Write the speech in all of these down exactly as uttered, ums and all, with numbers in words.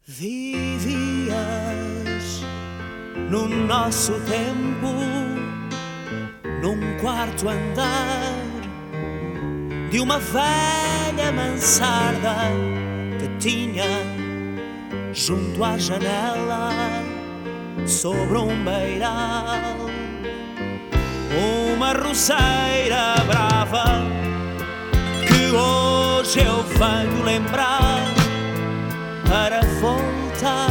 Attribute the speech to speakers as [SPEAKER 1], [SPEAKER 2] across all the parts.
[SPEAKER 1] Vivias no nosso tempo, num quarto andar de uma velha mansarda que tinha junto à janela, sobre um beiral, uma roseira brava que hoje eu venho lembrar para voltar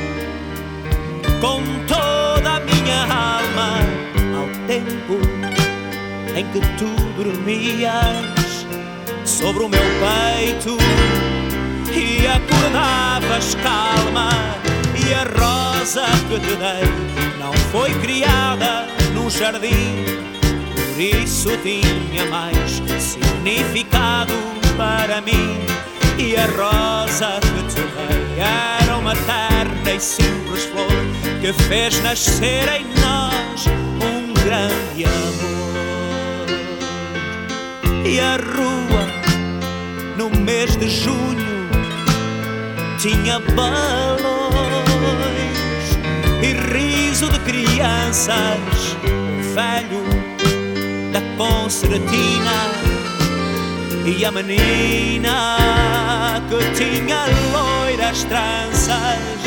[SPEAKER 1] com toda a minha alma ao tempo em que tu dormias sobre o meu peito e acordavas calma. E a rosa que te dei não foi criada num jardim, por isso tinha mais significado para mim. E a rosa que te dei era uma terna e simples flor que fez nascer em nós um grande amor. E a rua, no mês de junho, tinha balões e riso de crianças, o velho da concertina e a menina que tinha loiras tranças.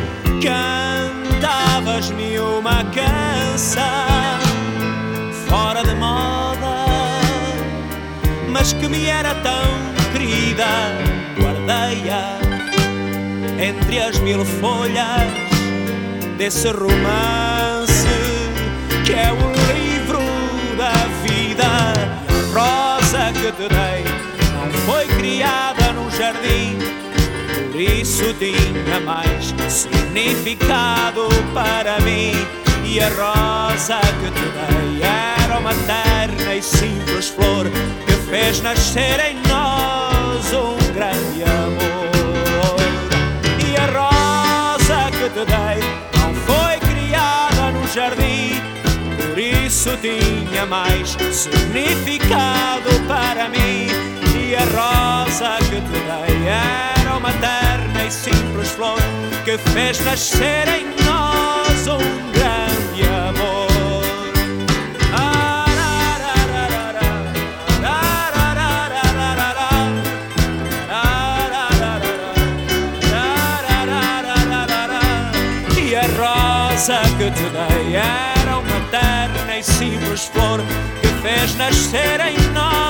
[SPEAKER 1] Cantavas-me uma canção fora de moda, mas que me era tão querida. Guardei-a entre as mil folhas desse romance que é o livro da vida. A rosa que te dei não foi criada num jardim, por isso tinha mais significado para mim. E a rosa que te dei era uma terna e simples flor que fez nascer em nós um grande amor. E a rosa que te dei não foi criada num jardim, por isso tinha mais significado para mim. E a rosa que te dei era uma terna e simples flor que fez nascer em nós um grande amor. E a rosa que te dei era uma terna e simples flor que fez nascer em nós